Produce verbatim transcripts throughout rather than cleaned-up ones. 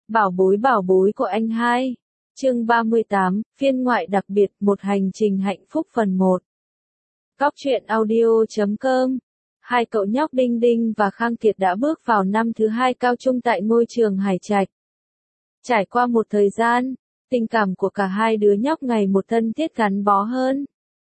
Bảo bối bảo bối của anh hai. Chương ba mươi tám, phiên ngoại đặc biệt, một hành trình hạnh phúc phần một. Góc truyện audio chấm com. Hai cậu nhóc Đinh Đinh và Khang Kiệt đã bước vào năm thứ hai cao trung tại ngôi trường Hải Trạch. Trải qua một thời gian, tình cảm của cả hai đứa nhóc ngày một thân thiết gắn bó hơn.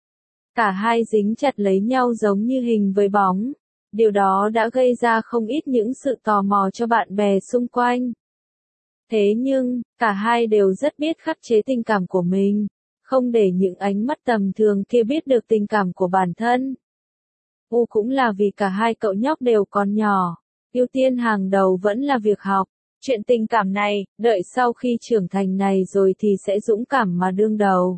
Cả hai dính chặt lấy nhau giống như hình với bóng. Điều đó đã gây ra không ít những sự tò mò cho bạn bè xung quanh. Thế nhưng, cả hai đều rất biết khắc chế tình cảm của mình, không để những ánh mắt tầm thường kia biết được tình cảm của bản thân. U cũng là vì cả hai cậu nhóc đều còn nhỏ, ưu tiên hàng đầu vẫn là việc học. Chuyện tình cảm này, đợi sau khi trưởng thành này rồi thì sẽ dũng cảm mà đương đầu.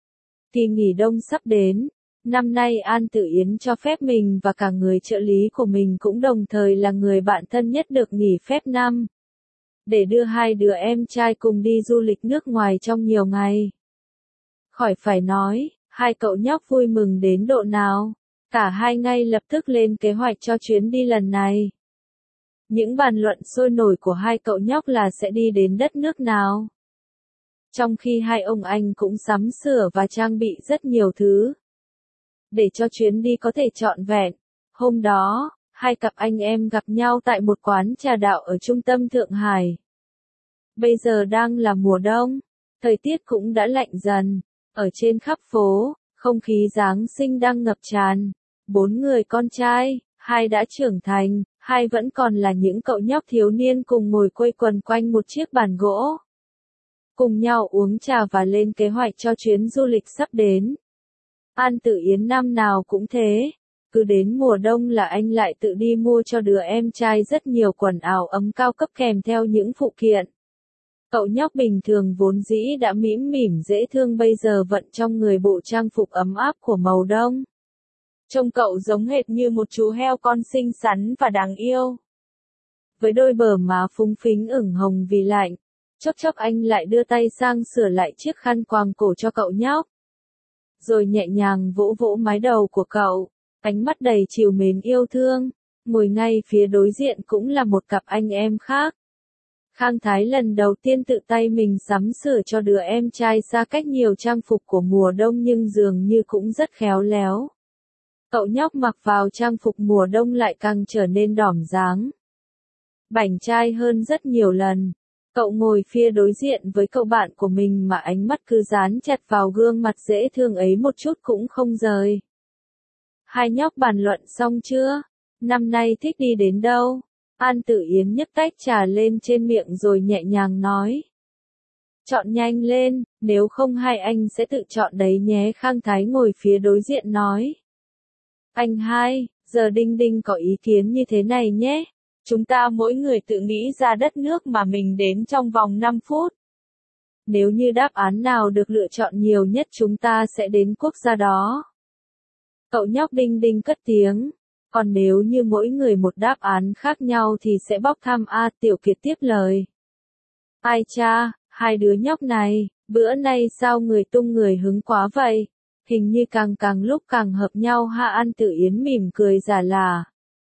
Kỳ nghỉ đông sắp đến, năm nay An Tử Yến cho phép mình và cả người trợ lý của mình cũng đồng thời là người bạn thân nhất được nghỉ phép năm. Để đưa hai đứa em trai cùng đi du lịch nước ngoài trong nhiều ngày. Khỏi phải nói, hai cậu nhóc vui mừng đến độ nào, cả hai ngay lập tức lên kế hoạch cho chuyến đi lần này. Những bàn luận sôi nổi của hai cậu nhóc là sẽ đi đến đất nước nào. Trong khi hai ông anh cũng sắm sửa và trang bị rất nhiều thứ. Để cho chuyến đi có thể trọn vẹn, hôm đó, hai cặp anh em gặp nhau tại một quán trà đạo ở trung tâm Thượng Hải. Bây giờ đang là mùa đông, thời tiết cũng đã lạnh dần, ở trên khắp phố, không khí Giáng sinh đang ngập tràn. Bốn người con trai, hai đã trưởng thành, hai vẫn còn là những cậu nhóc thiếu niên cùng ngồi quây quần quanh một chiếc bàn gỗ. Cùng nhau uống trà và lên kế hoạch cho chuyến du lịch sắp đến. An Tử Yến năm nào cũng thế. Cứ đến mùa đông là anh lại tự đi mua cho đứa em trai rất nhiều quần áo ấm cao cấp kèm theo những phụ kiện. Cậu nhóc bình thường vốn dĩ đã mỉm mỉm dễ thương bây giờ vận trong người bộ trang phục ấm áp của màu đông. Trông cậu giống hệt như một chú heo con xinh xắn và đáng yêu. Với đôi bờ má phúng phính ửng hồng vì lạnh, chốc chốc anh lại đưa tay sang sửa lại chiếc khăn quàng cổ cho cậu nhóc. Rồi nhẹ nhàng vỗ vỗ mái đầu của cậu. Ánh mắt đầy trìu mến yêu thương, ngồi ngay phía đối diện cũng là một cặp anh em khác. Khang Thái lần đầu tiên tự tay mình sắm sửa cho đứa em trai xa cách nhiều trang phục của mùa đông nhưng dường như cũng rất khéo léo. Cậu nhóc mặc vào trang phục mùa đông lại càng trở nên đỏm dáng. Bảnh trai hơn rất nhiều lần. Cậu ngồi phía đối diện với cậu bạn của mình mà ánh mắt cứ dán chặt vào gương mặt dễ thương ấy một chút cũng không rời. Hai nhóc bàn luận xong chưa? Năm nay thích đi đến đâu? An Tử Yến nhấc tách trà lên trên miệng rồi nhẹ nhàng nói. Chọn nhanh lên, nếu không hai anh sẽ tự chọn đấy nhé. Khang Thái ngồi phía đối diện nói. Anh hai, giờ Đinh Đinh có ý kiến như thế này nhé. Chúng ta mỗi người tự nghĩ ra đất nước mà mình đến trong vòng năm phút. Nếu như đáp án nào được lựa chọn nhiều nhất chúng ta sẽ đến quốc gia đó. Cậu nhóc Đinh Đinh cất tiếng. Còn nếu như mỗi người một đáp án khác nhau thì sẽ bóc thăm. A Tiểu Kiệt tiếp lời. Ai cha, hai đứa nhóc này, bữa nay sao người tung người hứng quá vậy? Hình như càng càng lúc càng hợp nhau ha. An Tử Yến mỉm cười giả là.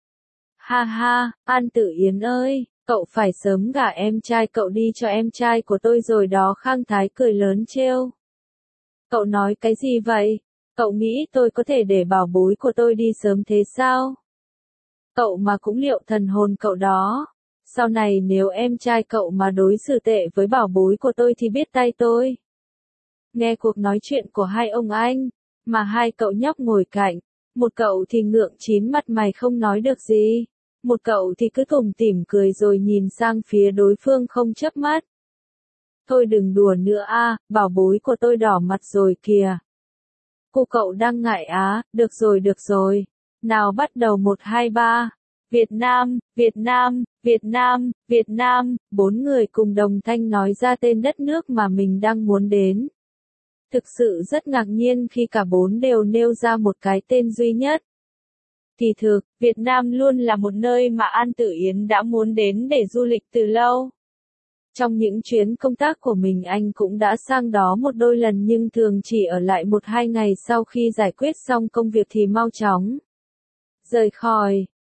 Ha ha, An Tử Yến ơi, cậu phải sớm gả em trai cậu đi cho em trai của tôi rồi đó. Khang Thái cười lớn trêu. Cậu nói cái gì vậy? Cậu nghĩ tôi có thể để bảo bối của tôi đi sớm thế sao? Cậu mà cũng liệu thần hồn cậu đó. Sau này nếu em trai cậu mà đối xử tệ với bảo bối của tôi thì biết tay tôi. Nghe cuộc nói chuyện của hai ông anh, mà hai cậu nhóc ngồi cạnh, một cậu thì ngượng chín mặt mày không nói được gì, một cậu thì cứ tủm tỉm cười rồi nhìn sang phía đối phương không chớp mắt. Thôi đừng đùa nữa a, bảo bối của tôi đỏ mặt rồi kìa. Cô cậu đang ngại á, được rồi được rồi. Nào bắt đầu một hai ba. Việt Nam, Việt Nam, Việt Nam, Việt Nam, bốn người cùng đồng thanh nói ra tên đất nước mà mình đang muốn đến. Thực sự rất ngạc nhiên khi cả bốn đều nêu ra một cái tên duy nhất. Kỳ thực, Việt Nam luôn là một nơi mà An Tử Yến đã muốn đến để du lịch từ lâu. Trong những chuyến công tác của mình anh cũng đã sang đó một đôi lần nhưng thường chỉ ở lại một hai ngày sau khi giải quyết xong công việc thì mau chóng rời khỏi.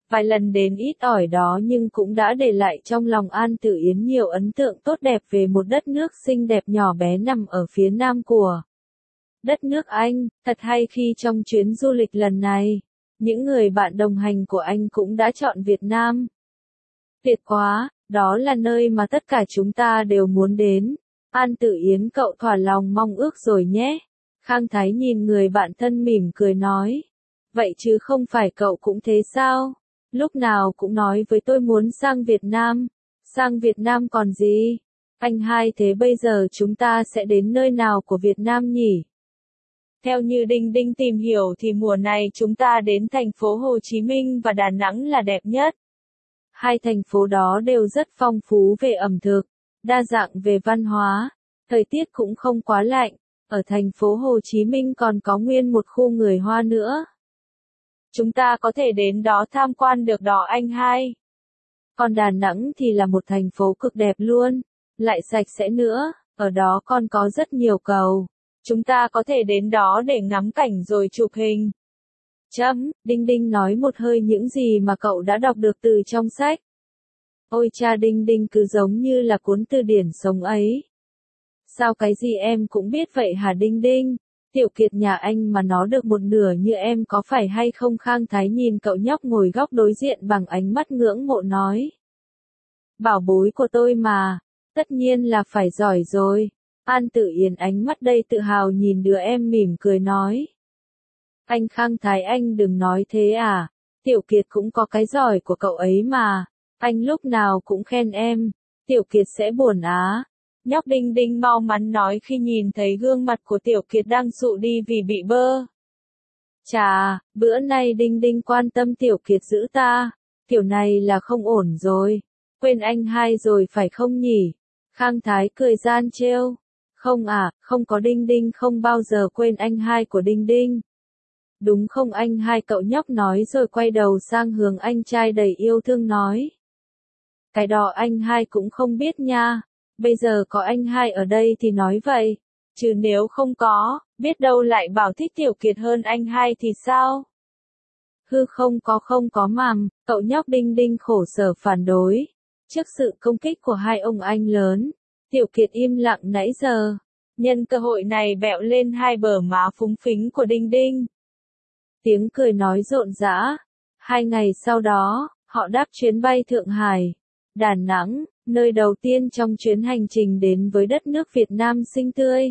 Vài lần đến ít ỏi đó nhưng cũng đã để lại trong lòng An Tử Yến nhiều ấn tượng tốt đẹp về một đất nước xinh đẹp nhỏ bé nằm ở phía nam của đất nước Anh. Thật hay khi trong chuyến du lịch lần này, những người bạn đồng hành của anh cũng đã chọn Việt Nam. Tuyệt quá, đó là nơi mà tất cả chúng ta đều muốn đến. An Tử Yến, cậu thỏa lòng mong ước rồi nhé. Khang Thái nhìn người bạn thân mỉm cười nói. Vậy chứ không phải cậu cũng thế sao? Lúc nào cũng nói với tôi muốn sang Việt Nam. Sang Việt Nam còn gì? Anh hai, thế bây giờ chúng ta sẽ đến nơi nào của Việt Nam nhỉ? Theo như Đinh Đinh tìm hiểu thì mùa này chúng ta đến thành phố Hồ Chí Minh và Đà Nẵng là đẹp nhất. Hai thành phố đó đều rất phong phú về ẩm thực, đa dạng về văn hóa, thời tiết cũng không quá lạnh. Ở thành phố Hồ Chí Minh còn có nguyên một khu người Hoa nữa. Chúng ta có thể đến đó tham quan được đó anh hai. Còn Đà Nẵng thì là một thành phố cực đẹp luôn, lại sạch sẽ nữa, ở đó còn có rất nhiều cầu. Chúng ta có thể đến đó để ngắm cảnh rồi chụp hình. Chấm, Đinh Đinh nói một hơi những gì mà cậu đã đọc được từ trong sách. Ôi cha, Đinh Đinh cứ giống như là cuốn từ điển sống ấy. Sao cái gì em cũng biết vậy hả Đinh Đinh? Tiểu Kiệt nhà anh mà nó được một nửa như em có phải hay không? Khang Thái nhìn cậu nhóc ngồi góc đối diện bằng ánh mắt ngưỡng mộ nói. Bảo bối của tôi mà, tất nhiên là phải giỏi rồi. An Tử Yến ánh mắt đầy tự hào nhìn đứa em mỉm cười nói. Anh Khang Thái, anh đừng nói thế à, Tiểu Kiệt cũng có cái giỏi của cậu ấy mà, anh lúc nào cũng khen em, Tiểu Kiệt sẽ buồn á. Nhóc Đinh Đinh mau mắn nói khi nhìn thấy gương mặt của Tiểu Kiệt đang sụ đi vì bị bơ. Chà, bữa nay Đinh Đinh quan tâm Tiểu Kiệt dữ ta, kiểu này là không ổn rồi, quên anh hai rồi phải không nhỉ? Khang Thái cười gian trêu. Không à, không có, Đinh Đinh không bao giờ quên anh hai của Đinh Đinh. Đúng không anh hai, cậu nhóc nói rồi quay đầu sang hướng anh trai đầy yêu thương nói. Cái đó anh hai cũng không biết nha, bây giờ có anh hai ở đây thì nói vậy, chứ nếu không có, biết đâu lại bảo thích Tiểu Kiệt hơn anh hai thì sao? Hư không có không có màm, cậu nhóc Đinh Đinh khổ sở phản đối. Trước sự công kích của hai ông anh lớn, Tiểu Kiệt im lặng nãy giờ, nhân cơ hội này bẹo lên hai bờ má phúng phính của Đinh Đinh. Tiếng cười nói rộn rã. Hai ngày sau đó, họ đáp chuyến bay Thượng Hải, Đà Nẵng, nơi đầu tiên trong chuyến hành trình đến với đất nước Việt Nam xinh tươi.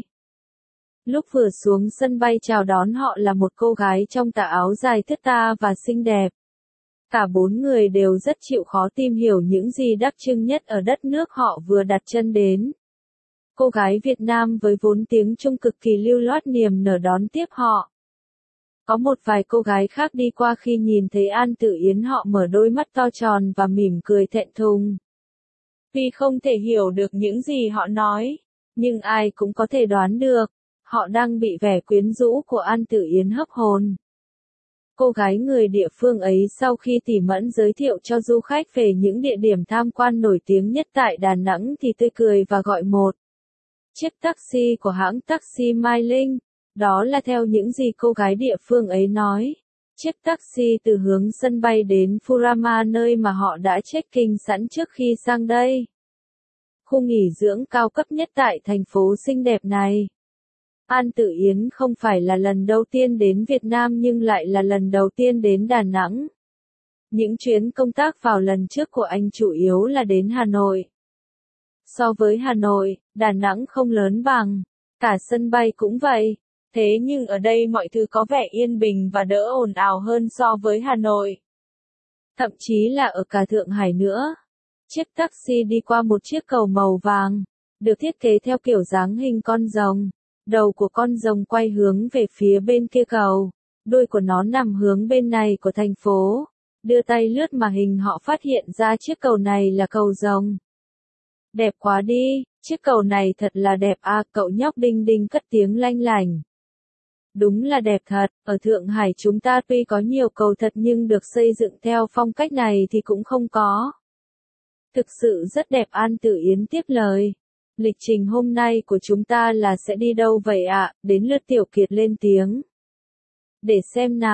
Lúc vừa xuống sân bay chào đón họ là một cô gái trong tà áo dài thướt tha và xinh đẹp. Cả bốn người đều rất chịu khó tìm hiểu những gì đặc trưng nhất ở đất nước họ vừa đặt chân đến. Cô gái Việt Nam với vốn tiếng Trung cực kỳ lưu loát niềm nở đón tiếp họ. Có một vài cô gái khác đi qua khi nhìn thấy An Tử Yến họ mở đôi mắt to tròn và mỉm cười thẹn thùng. Vì không thể hiểu được những gì họ nói, nhưng ai cũng có thể đoán được, họ đang bị vẻ quyến rũ của An Tử Yến hấp hồn. Cô gái người địa phương ấy sau khi tỉ mẫn giới thiệu cho du khách về những địa điểm tham quan nổi tiếng nhất tại Đà Nẵng thì tươi cười và gọi một chiếc taxi của hãng taxi Mai Linh. Đó là theo những gì cô gái địa phương ấy nói. Chiếc taxi từ hướng sân bay đến Furama, nơi mà họ đã check-in sẵn trước khi sang đây. Khu nghỉ dưỡng cao cấp nhất tại thành phố xinh đẹp này. An Tử Yến không phải là lần đầu tiên đến Việt Nam nhưng lại là lần đầu tiên đến Đà Nẵng. Những chuyến công tác vào lần trước của anh chủ yếu là đến Hà Nội. So với Hà Nội, Đà Nẵng không lớn bằng, cả sân bay cũng vậy. Thế nhưng ở đây mọi thứ có vẻ yên bình và đỡ ồn ào hơn so với Hà Nội. Thậm chí là ở cả Thượng Hải nữa. Chiếc taxi đi qua một chiếc cầu màu vàng, được thiết kế theo kiểu dáng hình con rồng. Đầu của con rồng quay hướng về phía bên kia cầu, đuôi của nó nằm hướng bên này của thành phố. Đưa tay lướt màn hình họ phát hiện ra chiếc cầu này là cầu rồng. Đẹp quá đi, chiếc cầu này thật là đẹp à, cậu nhóc Đinh Đinh cất tiếng lanh lảnh. Đúng là đẹp thật, ở Thượng Hải chúng ta tuy có nhiều cầu thật nhưng được xây dựng theo phong cách này thì cũng không có. Thực sự rất đẹp, An Tử Yến tiếp lời. Lịch trình hôm nay của chúng ta là sẽ đi đâu vậy ạ? À? Đến lượt Tiểu Kiệt lên tiếng. Để xem nào,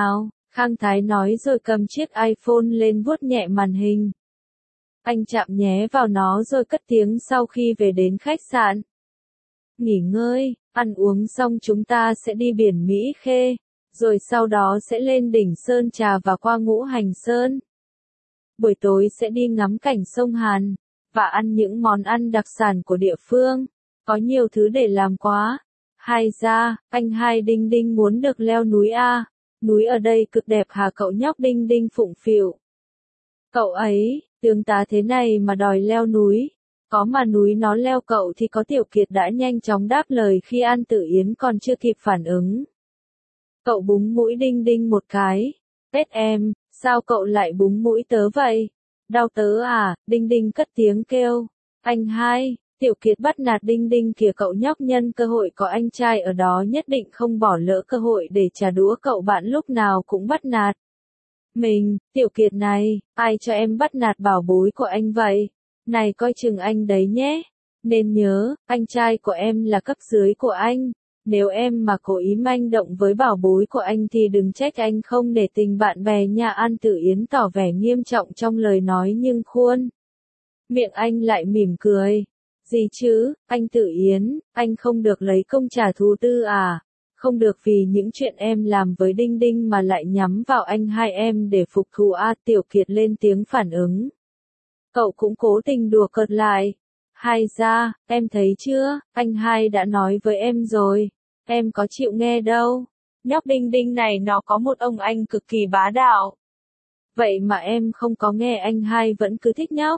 Khang Thái nói rồi cầm chiếc iPhone lên vuốt nhẹ màn hình. Anh chạm nhé vào nó rồi cất tiếng sau khi về đến khách sạn. Nghỉ ngơi, ăn uống xong chúng ta sẽ đi biển Mỹ Khê, rồi sau đó sẽ lên đỉnh Sơn Trà và qua Ngũ Hành Sơn. Buổi tối sẽ đi ngắm cảnh sông Hàn, và ăn những món ăn đặc sản của địa phương. Có nhiều thứ để làm quá. Hai ra, anh hai Đinh Đinh muốn được leo núi A. Núi ở đây cực đẹp hả cậu nhóc Đinh Đinh phụng phịu. Cậu ấy, tướng tá thế này mà đòi leo núi. Có mà núi nó leo cậu thì có. Tiểu Kiệt đã nhanh chóng đáp lời khi An Tử Yến còn chưa kịp phản ứng. Cậu búng mũi Đinh Đinh một cái. Tết em, sao cậu lại búng mũi tớ vậy? Đau tớ à? Đinh Đinh cất tiếng kêu. Anh hai, Tiểu Kiệt bắt nạt Đinh Đinh kìa cậu nhóc, nhân cơ hội có anh trai ở đó nhất định không bỏ lỡ cơ hội để trả đũa cậu bạn lúc nào cũng bắt nạt. Mình, Tiểu Kiệt này, ai cho em bắt nạt bảo bối của anh vậy? Này coi chừng anh đấy nhé. Nên nhớ, anh trai của em là cấp dưới của anh. Nếu em mà cố ý manh động với bảo bối của anh thì đừng trách anh không để tình bạn bè nha. An Tử Yến tỏ vẻ nghiêm trọng trong lời nói nhưng khuôn miệng anh lại mỉm cười. Gì chứ, anh Tử Yến, anh không được lấy công trả thù tư à? Không được vì những chuyện em làm với Đinh Đinh mà lại nhắm vào anh hai em để phục thù a. Tiểu Kiệt lên tiếng phản ứng. Cậu cũng cố tình đùa cợt lại. Hai ra, em thấy chưa, anh hai đã nói với em rồi. Em có chịu nghe đâu. Nhóc Đinh Đinh này nó có một ông anh cực kỳ bá đạo. Vậy mà em không có nghe, anh hai vẫn cứ thích nhóc.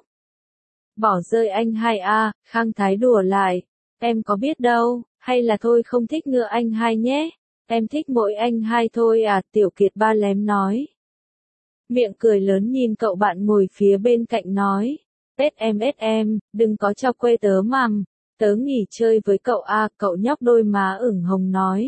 Bỏ rơi anh hai a. Khang Thái đùa lại. Em có biết đâu, hay là thôi không thích nữa anh hai nhé. Em thích mỗi anh hai thôi à. Tiểu Kiệt ba lém nói. Miệng cười lớn nhìn cậu bạn ngồi phía bên cạnh nói. Tết em ết em, đừng có cho quê tớ mằm. Tớ nghỉ chơi với cậu a. Cậu nhóc đôi má ửng hồng nói.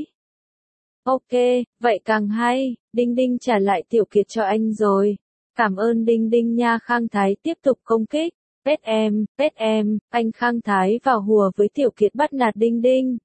Ok, vậy càng hay. Đinh Đinh trả lại Tiểu Kiệt cho anh rồi. Cảm ơn Đinh Đinh nha. Khang Thái tiếp tục công kích. Tết em, Tết em, anh Khang Thái vào hùa với Tiểu Kiệt bắt nạt Đinh Đinh.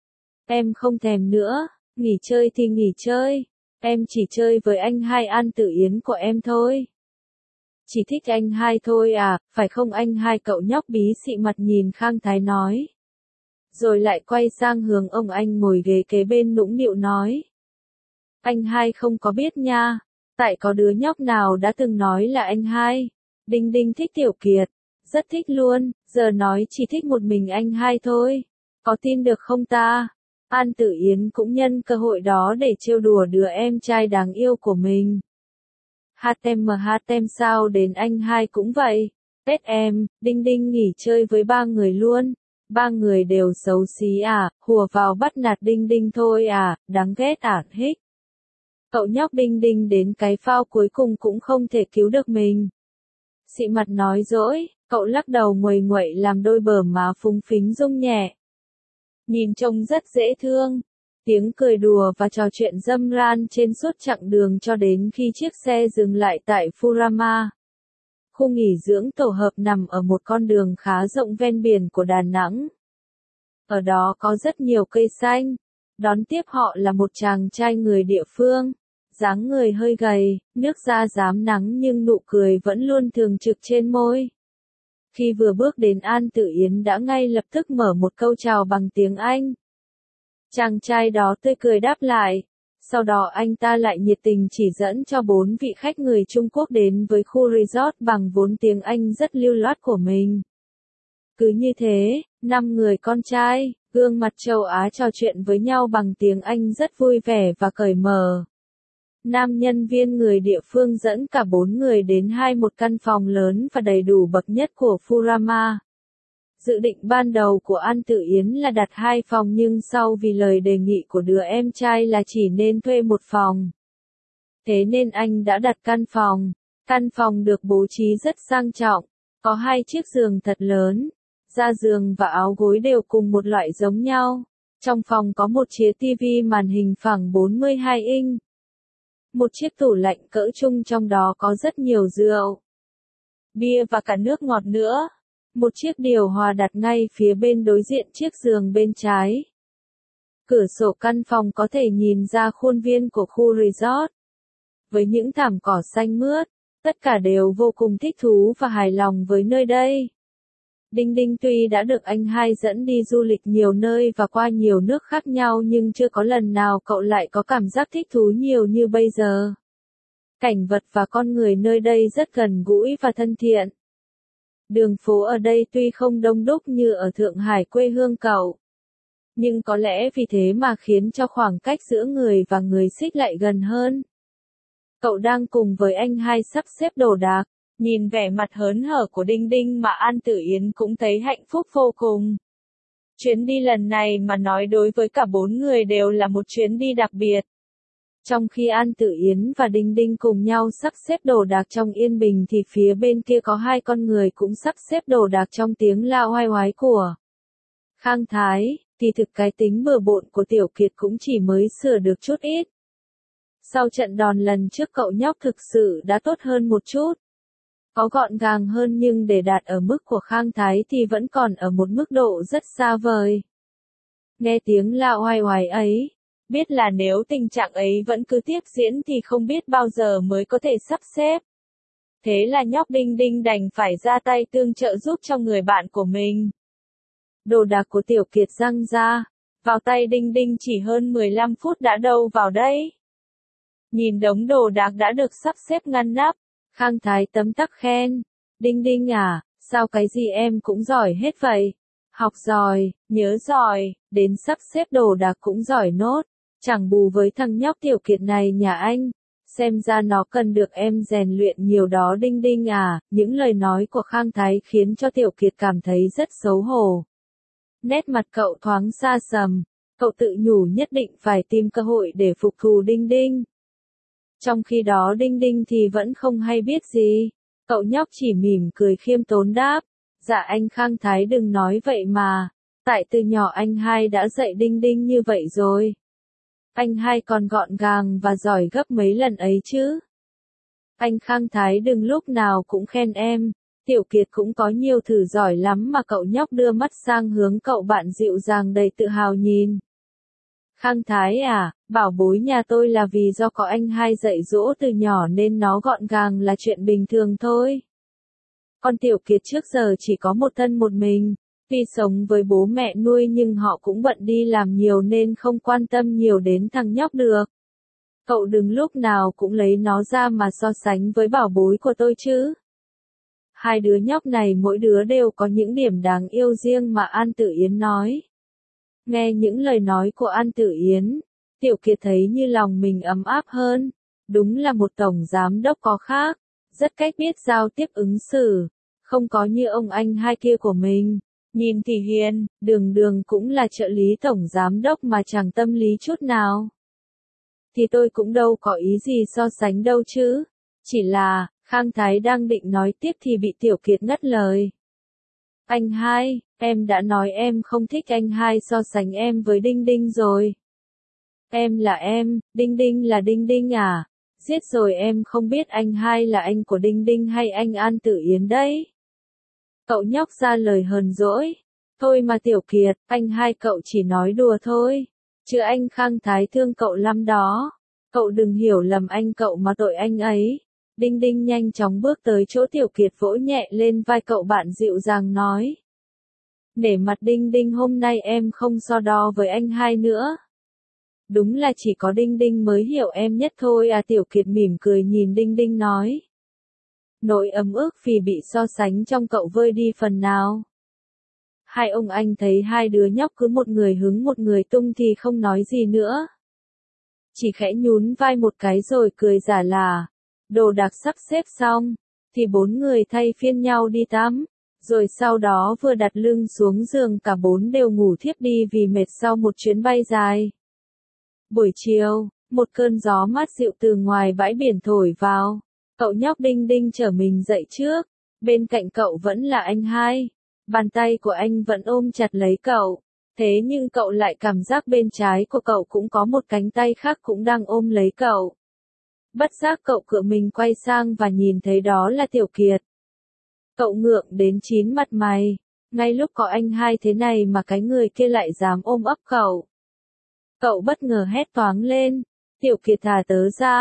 Em không thèm nữa, nghỉ chơi thì nghỉ chơi. Em chỉ chơi với anh hai An Tử Yến của em thôi. Chỉ thích anh hai thôi à, phải không anh hai? Cậu nhóc bí xị mặt nhìn Khang Thái nói. Rồi lại quay sang hướng ông anh ngồi ghế kế bên nũng nịu nói. Anh hai không có biết nha, tại có đứa nhóc nào đã từng nói là anh hai. Đinh Đinh thích Tiểu Kiệt, rất thích luôn, giờ nói chỉ thích một mình anh hai thôi. Có tin được không ta? An Tử Yến cũng nhân cơ hội đó để trêu đùa đứa em trai đáng yêu của mình. Hát em mà hát em sao đến anh hai cũng vậy. Tết em, Đinh Đinh nghỉ chơi với ba người luôn. Ba người đều xấu xí à, hùa vào bắt nạt Đinh Đinh thôi à, đáng ghét à, hích. Cậu nhóc Đinh Đinh đến cái phao cuối cùng cũng không thể cứu được mình. Xị mặt nói dỗi, cậu lắc đầu nguầy nguậy làm đôi bờ má phúng phính rung nhẹ. Nhìn trông rất dễ thương. Tiếng cười đùa và trò chuyện râm ran trên suốt chặng đường cho đến khi chiếc xe dừng lại tại Furama. Khu nghỉ dưỡng tổ hợp nằm ở một con đường khá rộng ven biển của Đà Nẵng. Ở đó có rất nhiều cây xanh. Đón tiếp họ là một chàng trai người địa phương. Dáng người hơi gầy, nước da rám nắng nhưng nụ cười vẫn luôn thường trực trên môi. Khi vừa bước đến An Tử Yến đã ngay lập tức mở một câu chào bằng tiếng Anh. Chàng trai đó tươi cười đáp lại. Sau đó anh ta lại nhiệt tình chỉ dẫn cho bốn vị khách người Trung Quốc đến với khu resort bằng vốn tiếng Anh rất lưu loát của mình. Cứ như thế, năm người con trai, gương mặt châu Á trò chuyện với nhau bằng tiếng Anh rất vui vẻ và cởi mở. Nam nhân viên người địa phương dẫn cả bốn người đến hai một căn phòng lớn và đầy đủ bậc nhất của Furama. Dự định ban đầu của An Tử Yến là đặt hai phòng nhưng sau vì lời đề nghị của đứa em trai là chỉ nên thuê một phòng. Thế nên anh đã đặt căn phòng. Căn phòng được bố trí rất sang trọng, có hai chiếc giường thật lớn. Da giường và áo gối đều cùng một loại giống nhau. Trong phòng có một chiếc tivi màn hình phẳng bốn mươi hai inch. Một chiếc tủ lạnh cỡ trung trong đó có rất nhiều rượu, bia và cả nước ngọt nữa. Một chiếc điều hòa đặt ngay phía bên đối diện chiếc giường bên trái. Cửa sổ căn phòng có thể nhìn ra khuôn viên của khu resort. với những thảm cỏ xanh mướt, tất cả đều vô cùng thích thú và hài lòng với nơi đây. Đinh Đinh tuy đã được anh hai dẫn đi du lịch nhiều nơi và qua nhiều nước khác nhau nhưng chưa có lần nào cậu lại có cảm giác thích thú nhiều như bây giờ. Cảnh vật và con người nơi đây rất gần gũi và thân thiện. Đường phố ở đây tuy không đông đúc như ở Thượng Hải quê hương cậu, nhưng có lẽ vì thế mà khiến cho khoảng cách giữa người và người xích lại gần hơn. Cậu đang cùng với anh hai sắp xếp đồ đạc, nhìn vẻ mặt hớn hở của Đinh Đinh mà An Tử Yến cũng thấy hạnh phúc vô cùng. Chuyến đi lần này mà nói đối với cả bốn người đều là một chuyến đi đặc biệt. Trong khi An Tử Yến và Đinh Đinh cùng nhau sắp xếp đồ đạc trong yên bình thì phía bên kia có hai con người cũng sắp xếp đồ đạc trong tiếng la oai oái của Khang Thái, thì thực cái tính bừa bộn của Tiểu Kiệt cũng chỉ mới sửa được chút ít. Sau trận đòn lần trước cậu nhóc thực sự đã tốt hơn một chút. Có gọn gàng hơn nhưng để đạt ở mức của Khang Thái thì vẫn còn ở một mức độ rất xa vời. Nghe tiếng la oai oái ấy, biết là nếu tình trạng ấy vẫn cứ tiếp diễn thì không biết bao giờ mới có thể sắp xếp. Thế là nhóc Đinh Đinh đành phải ra tay tương trợ giúp cho người bạn của mình. Đồ đạc của Tiểu Kiệt giăng ra, vào tay Đinh Đinh chỉ hơn mười lăm phút đã đâu vào đấy. Nhìn đống đồ đạc đã được sắp xếp ngăn nắp, Khang Thái tấm tắc khen, Đinh Đinh à, sao cái gì em cũng giỏi hết vậy? Học giỏi, nhớ giỏi, đến sắp xếp đồ đạc cũng giỏi nốt, chẳng bù với thằng nhóc Tiểu Kiệt này nhà anh, xem ra nó cần được em rèn luyện nhiều đó Đinh Đinh à, những lời nói của Khang Thái khiến cho Tiểu Kiệt cảm thấy rất xấu hổ. Nét mặt cậu thoáng xa sầm, cậu tự nhủ nhất định phải tìm cơ hội để phục thù Đinh Đinh. Trong khi đó Đinh Đinh thì vẫn không hay biết gì, cậu nhóc chỉ mỉm cười khiêm tốn đáp, dạ anh Khang Thái đừng nói vậy mà, tại từ nhỏ anh hai đã dạy Đinh Đinh như vậy rồi. Anh hai còn gọn gàng và giỏi gấp mấy lần ấy chứ. Anh Khang Thái đừng lúc nào cũng khen em, Tiểu Kiệt cũng có nhiều thử giỏi lắm mà cậu nhóc đưa mắt sang hướng cậu bạn dịu dàng đầy tự hào nhìn. Khang Thái à, bảo bối nhà tôi là vì do có anh hai dạy dỗ từ nhỏ nên nó gọn gàng là chuyện bình thường thôi. Con Tiểu Kiệt trước giờ chỉ có một thân một mình, tuy sống với bố mẹ nuôi nhưng họ cũng bận đi làm nhiều nên không quan tâm nhiều đến thằng nhóc được. Cậu đừng lúc nào cũng lấy nó ra mà so sánh với bảo bối của tôi chứ. Hai đứa nhóc này mỗi đứa đều có những điểm đáng yêu riêng mà An Tử Yến nói. Nghe những lời nói của An Tử Yến, Tiểu Kiệt thấy như lòng mình ấm áp hơn, đúng là một tổng giám đốc có khác, rất cách biết giao tiếp ứng xử, không có như ông anh hai kia của mình, nhìn thì hiền, đường đường cũng là trợ lý tổng giám đốc mà chẳng tâm lý chút nào. Thì tôi cũng đâu có ý gì so sánh đâu chứ, chỉ là, Khang Thái đang định nói tiếp thì bị Tiểu Kiệt ngắt lời. Anh hai, em đã nói em không thích anh hai so sánh em với Đinh Đinh rồi. Em là em, Đinh Đinh là Đinh Đinh à? Giết rồi em không biết anh hai là anh của Đinh Đinh hay anh An Tử Yến đấy. Cậu nhóc ra lời hờn dỗi. Thôi mà Tiểu Kiệt, anh hai cậu chỉ nói đùa thôi. Chứ anh Khang Thái thương cậu lắm đó. Cậu đừng hiểu lầm anh cậu mà tội anh ấy. Đinh Đinh nhanh chóng bước tới chỗ Tiểu Kiệt vỗ nhẹ lên vai cậu bạn dịu dàng nói. Nể mặt Đinh Đinh hôm nay em không so đo với anh hai nữa. Đúng là chỉ có Đinh Đinh mới hiểu em nhất thôi à Tiểu Kiệt mỉm cười nhìn Đinh Đinh nói. Nỗi ấm ức vì bị so sánh trong cậu vơi đi phần nào. Hai ông anh thấy hai đứa nhóc cứ một người hứng một người tung thì không nói gì nữa. Chỉ khẽ nhún vai một cái rồi cười giả là. Đồ đạc sắp xếp xong, thì bốn người thay phiên nhau đi tắm, rồi sau đó vừa đặt lưng xuống giường cả bốn đều ngủ thiếp đi vì mệt sau một chuyến bay dài. Buổi chiều, một cơn gió mát dịu từ ngoài bãi biển thổi vào, cậu nhóc Đinh Đinh trở mình dậy trước, bên cạnh cậu vẫn là anh hai, bàn tay của anh vẫn ôm chặt lấy cậu, thế nhưng cậu lại cảm giác bên trái của cậu cũng có một cánh tay khác cũng đang ôm lấy cậu. Bất giác cậu cựa mình quay sang và nhìn thấy đó là Tiểu Kiệt. Cậu ngượng đến chín mặt mày, ngay lúc có anh hai thế này mà cái người kia lại dám ôm ấp cậu. Cậu bất ngờ hét toáng lên, Tiểu Kiệt thả tớ ra,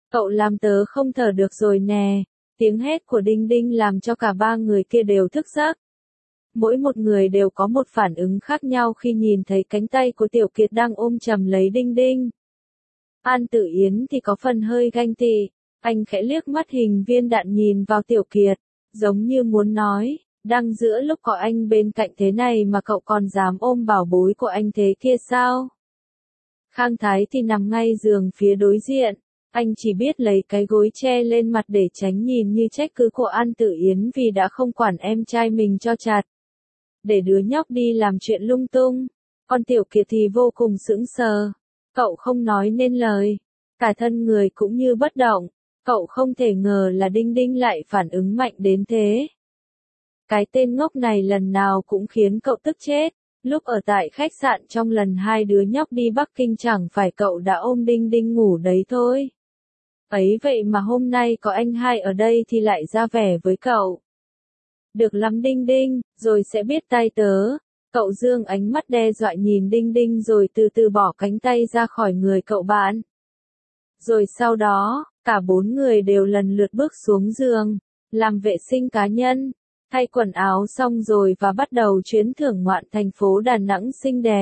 Cậu làm tớ không thở được rồi nè. Tiếng hét của Đinh Đinh làm cho cả ba người kia đều thức giấc. Mỗi một người đều có một phản ứng khác nhau khi nhìn thấy cánh tay của Tiểu Kiệt đang ôm chầm lấy Đinh Đinh. An Tử Yến thì có phần hơi ganh tị, anh khẽ liếc mắt hình viên đạn nhìn vào Tiểu Kiệt, giống như muốn nói, đang giữa lúc có anh bên cạnh thế này mà cậu còn dám ôm bảo bối của anh thế kia sao? Khang Thái thì nằm ngay giường phía đối diện, anh chỉ biết lấy cái gối che lên mặt để tránh nhìn như trách cứ của An Tử Yến vì đã không quản em trai mình cho chặt. Để đứa nhóc đi làm chuyện lung tung, còn Tiểu Kiệt thì vô cùng sững sờ, cậu không nói nên lời, cả thân người cũng như bất động, cậu không thể ngờ là Đinh Đinh lại phản ứng mạnh đến thế. Cái tên ngốc này lần nào cũng khiến cậu tức chết, lúc ở tại khách sạn trong lần hai đứa nhóc đi Bắc Kinh chẳng phải cậu đã ôm Đinh Đinh ngủ đấy thôi. Ấy vậy mà hôm nay có anh hai ở đây thì lại ra vẻ với cậu. Được lắm Đinh Đinh, rồi sẽ biết tay tớ. Cậu dương ánh mắt đe dọa nhìn Đinh Đinh rồi từ từ bỏ cánh tay ra khỏi người cậu bạn. Rồi sau đó, cả bốn người đều lần lượt bước xuống giường, làm vệ sinh cá nhân, thay quần áo xong rồi và bắt đầu chuyến thưởng ngoạn thành phố Đà Nẵng xinh đẹp.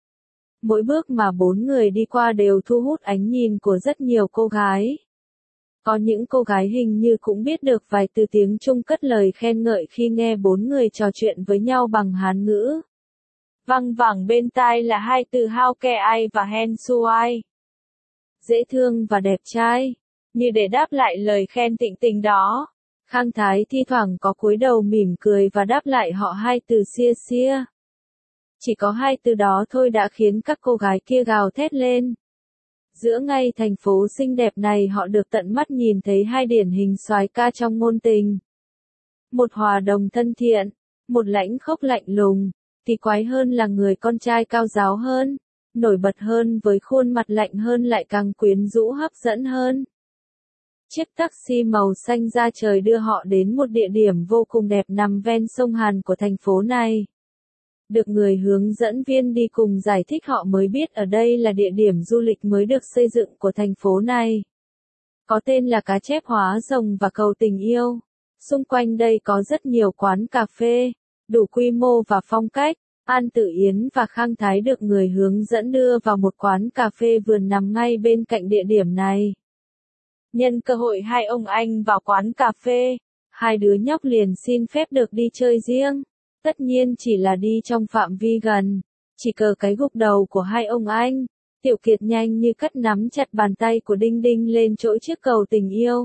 Mỗi bước mà bốn người đi qua đều thu hút ánh nhìn của rất nhiều cô gái. Có những cô gái hình như cũng biết được vài từ tiếng Trung cất lời khen ngợi khi nghe bốn người trò chuyện với nhau bằng Hán ngữ. Văng vẳng bên tai là hai từ hao ke ai và hen su ai. Dễ thương và đẹp trai, như để đáp lại lời khen tịnh tình đó. Khang Thái thi thoảng có cúi đầu mỉm cười và đáp lại họ hai từ xia xia. Chỉ có hai từ đó thôi đã khiến các cô gái kia gào thét lên. Giữa ngay thành phố xinh đẹp này họ được tận mắt nhìn thấy hai điển hình soái ca trong ngôn tình. Một hòa đồng thân thiện, một lãnh khốc lạnh lùng, thì quái hơn là người con trai cao giáo hơn, nổi bật hơn với khuôn mặt lạnh hơn lại càng quyến rũ hấp dẫn hơn. Chiếc taxi màu xanh da trời đưa họ đến một địa điểm vô cùng đẹp nằm ven sông Hàn của thành phố này. Được người hướng dẫn viên đi cùng giải thích họ mới biết ở đây là địa điểm du lịch mới được xây dựng của thành phố này. Có tên là Cá Chép Hóa Rồng và Cầu Tình Yêu. Xung quanh đây có rất nhiều quán cà phê, đủ quy mô và phong cách. An Tử Yến và Khang Thái được người hướng dẫn đưa vào một quán cà phê vườn nằm ngay bên cạnh địa điểm này. Nhân cơ hội hai ông anh vào quán cà phê, hai đứa nhóc liền xin phép được đi chơi riêng. Tất nhiên chỉ là đi trong phạm vi gần, chỉ cờ cái gục đầu của hai ông anh, Tiểu Kiệt nhanh như cắt nắm chặt bàn tay của Đinh Đinh lên chỗ chiếc cầu tình yêu.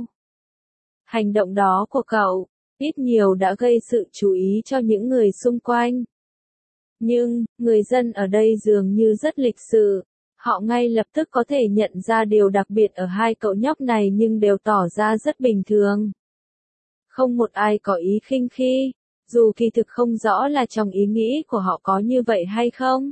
Hành động đó của cậu, ít nhiều đã gây sự chú ý cho những người xung quanh. Nhưng, người dân ở đây dường như rất lịch sự, họ ngay lập tức có thể nhận ra điều đặc biệt ở hai cậu nhóc này nhưng đều tỏ ra rất bình thường. Không một ai có ý khinh khi. Dù kỳ thực không rõ là trong ý nghĩ của họ có như vậy hay không.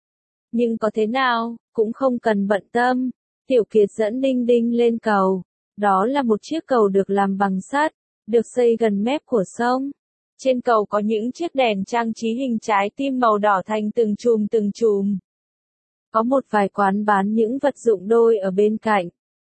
Nhưng có thế nào, cũng không cần bận tâm. Tiểu Kiệt dẫn Đinh Đinh lên cầu. Đó là một chiếc cầu được làm bằng sắt, được xây gần mép của sông. Trên cầu có những chiếc đèn trang trí hình trái tim màu đỏ thành từng chùm từng chùm. Có một vài quán bán những vật dụng đôi ở bên cạnh.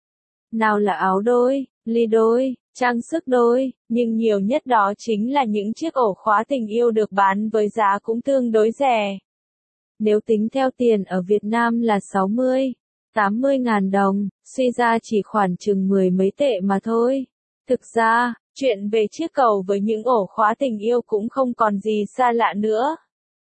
Nào là áo đôi, ly đôi, trang sức đôi, nhưng nhiều nhất đó chính là những chiếc ổ khóa tình yêu được bán với giá cũng tương đối rẻ. Nếu tính theo tiền ở Việt Nam là sáu mươi, tám mươi ngàn đồng, suy ra chỉ khoảng chừng mười mấy tệ mà thôi. Thực ra, chuyện về chiếc cầu với những ổ khóa tình yêu cũng không còn gì xa lạ nữa.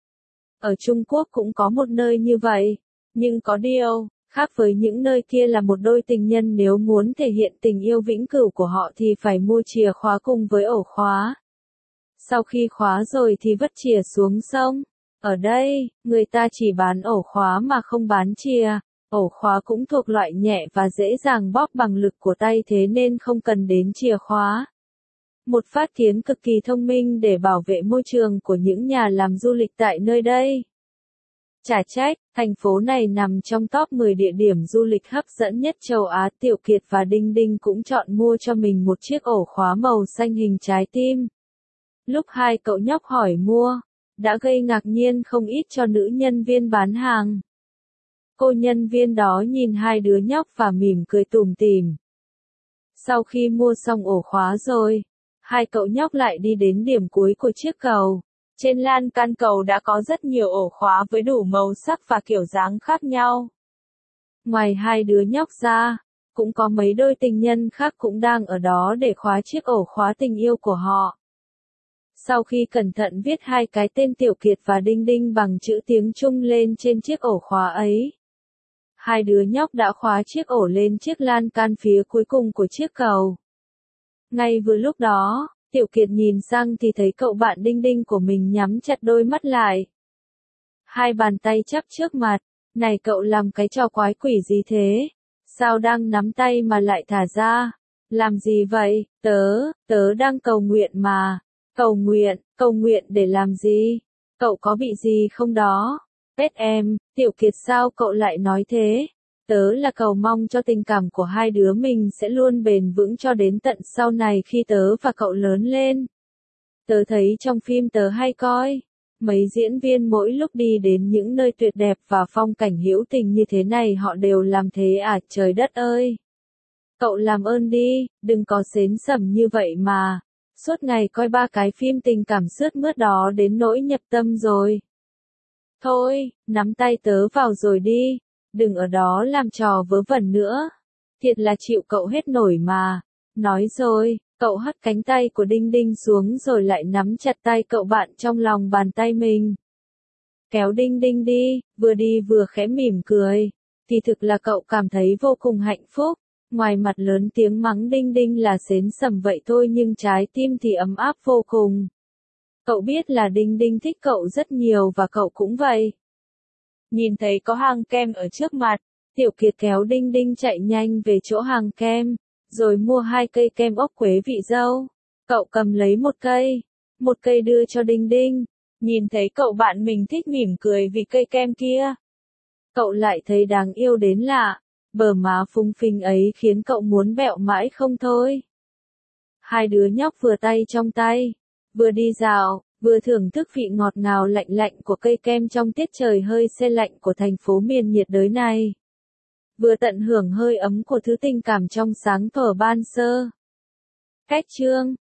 Ở Trung Quốc cũng có một nơi như vậy, nhưng có điều, khác với những nơi kia là một đôi tình nhân nếu muốn thể hiện tình yêu vĩnh cửu của họ thì phải mua chìa khóa cùng với ổ khóa. Sau khi khóa rồi thì vứt chìa xuống sông. Ở đây, người ta chỉ bán ổ khóa mà không bán chìa. Ổ khóa cũng thuộc loại nhẹ và dễ dàng bóp bằng lực của tay thế nên không cần đến chìa khóa. Một phát kiến cực kỳ thông minh để bảo vệ môi trường của những nhà làm du lịch tại nơi đây. Chả trách, thành phố này nằm trong top mười địa điểm du lịch hấp dẫn nhất châu Á. Tiểu Kiệt và Đinh Đinh cũng chọn mua cho mình một chiếc ổ khóa màu xanh hình trái tim. Lúc hai cậu nhóc hỏi mua, đã gây ngạc nhiên không ít cho nữ nhân viên bán hàng. Cô nhân viên đó nhìn hai đứa nhóc và mỉm cười tủm tỉm. Sau khi mua xong ổ khóa rồi, hai cậu nhóc lại đi đến điểm cuối của chiếc cầu. Trên lan can cầu đã có rất nhiều ổ khóa với đủ màu sắc và kiểu dáng khác nhau. Ngoài hai đứa nhóc ra, cũng có mấy đôi tình nhân khác cũng đang ở đó để khóa chiếc ổ khóa tình yêu của họ. Sau khi cẩn thận viết hai cái tên Tiểu Kiệt và Đinh Đinh bằng chữ tiếng Trung lên trên chiếc ổ khóa ấy, hai đứa nhóc đã khóa chiếc ổ lên chiếc lan can phía cuối cùng của chiếc cầu. Ngay vừa lúc đó, Tiểu Kiệt nhìn sang thì thấy cậu bạn Đinh Đinh của mình nhắm chặt đôi mắt lại. Hai bàn tay chắp trước mặt, này cậu làm cái trò quái quỷ gì thế? Sao đang nắm tay mà lại thả ra? Làm gì vậy? Tớ, tớ đang cầu nguyện mà. Cầu nguyện, cầu nguyện để làm gì? Cậu có bị gì không đó? Pết em, Tiểu Kiệt sao cậu lại nói thế? Tớ là cầu mong cho tình cảm của hai đứa mình sẽ luôn bền vững cho đến tận sau này khi tớ và cậu lớn lên. Tớ thấy trong phim tớ hay coi, mấy diễn viên mỗi lúc đi đến những nơi tuyệt đẹp và phong cảnh hữu tình như thế này họ đều làm thế à, trời đất ơi. Cậu làm ơn đi, đừng có xến sẩm như vậy mà. Suốt ngày coi ba cái phim tình cảm sướt mướt đó đến nỗi nhập tâm rồi. Thôi, nắm tay tớ vào rồi đi, đừng ở đó làm trò vớ vẩn nữa. Thiệt là chịu cậu hết nổi mà. Nói rồi, cậu hất cánh tay của Đinh Đinh xuống rồi lại nắm chặt tay cậu bạn trong lòng bàn tay mình. Kéo Đinh Đinh đi, vừa đi vừa khẽ mỉm cười. Thì thực là cậu cảm thấy vô cùng hạnh phúc. Ngoài mặt lớn tiếng mắng Đinh Đinh là xến sẩm vậy thôi nhưng trái tim thì ấm áp vô cùng. Cậu biết là Đinh Đinh thích cậu rất nhiều và cậu cũng vậy. Nhìn thấy có hàng kem ở trước mặt, Tiểu Kiệt kéo Đinh Đinh chạy nhanh về chỗ hàng kem, rồi mua hai cây kem ốc quế vị dâu. Cậu cầm lấy một cây, một cây đưa cho Đinh Đinh. Nhìn thấy cậu bạn mình thích mỉm cười vì cây kem kia. Cậu lại thấy đáng yêu đến lạ, bờ má phúng phính ấy khiến cậu muốn bẹo mãi không thôi. Hai đứa nhóc vừa tay trong tay, vừa đi dạo, vừa thưởng thức vị ngọt ngào lạnh lạnh của cây kem trong tiết trời hơi se lạnh của thành phố miền nhiệt đới này. Vừa tận hưởng hơi ấm của thứ tình cảm trong sáng thuở ban sơ. Cách chương